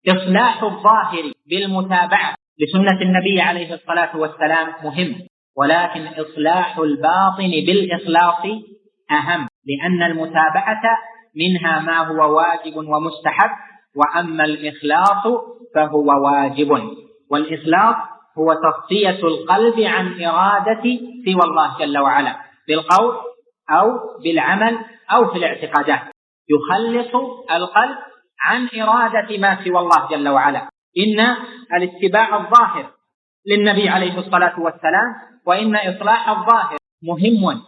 إصلاح الظاهر بالمتابعة لسنة النبي عليه الصلاة والسلام مهم، ولكن إصلاح الباطن بالإخلاص أهم، لأن المتابعة منها ما هو واجب ومستحب، وأما الإخلاص فهو واجب. والإخلاص هو تصفية القلب عن إرادة سوى الله جل وعلا بالقول أو بالعمل أو في الاعتقادات، يخلص القلب عن إرادة ما سوى الله جل وعلا. إن الاتباع الظاهر للنبي عليه الصلاة والسلام وإن إصلاح الظاهر مهم،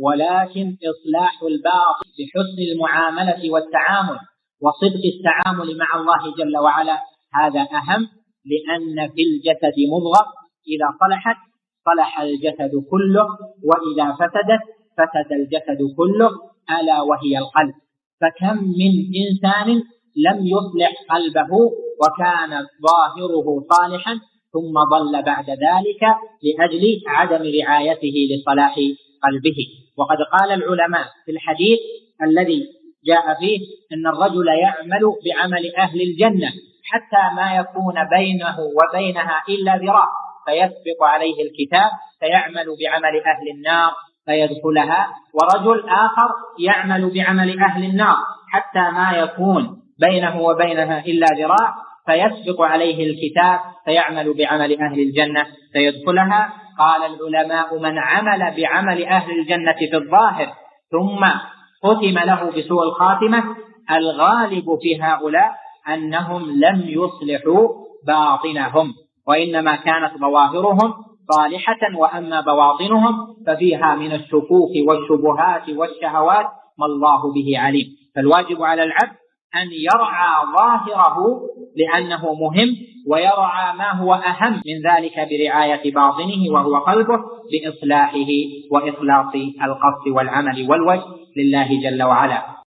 ولكن إصلاح الباطن بحسن المعاملة والتعامل وصدق التعامل مع الله جل وعلا هذا أهم، لأن في الجسد مضغة إذا صلحت صلح الجسد كله، وإذا فسدت فسد الجسد كله، ألا وهي القلب. فكم من إنسان لم يصلح قلبه وكان ظاهره صالحا ثم ضل بعد ذلك لأجل عدم رعايته لصلاح قلبه. وقد قال العلماء في الحديث الذي جاء فيه أن الرجل يعمل بعمل أهل الجنة حتى ما يكون بينه وبينها إلا ذراع فيسبق عليه الكتاب فيعمل بعمل أهل النار فيدخلها، ورجل آخر يعمل بعمل أهل النار حتى ما يكون بينه وبينها إلا ذراع فيسبق عليه الكتاب فيعمل بعمل أهل الجنة فيدخلها. قال العلماء: من عمل بعمل أهل الجنة في الظاهر ثم ختم له بسوء الخاتمة، الغالب في هؤلاء أنهم لم يصلحوا باطنهم، وإنما كانت ظواهرهم صالحة، وأما بواطنهم ففيها من الشكوك والشبهات والشهوات ما الله به عليم. فالواجب على العبد أن يرعى ظاهره لأنه مهم، ويرعى ما هو أهم من ذلك برعاية باطنه وهو قلبه بإصلاحه وإخلاص القصد والعمل والوجه لله جل وعلا.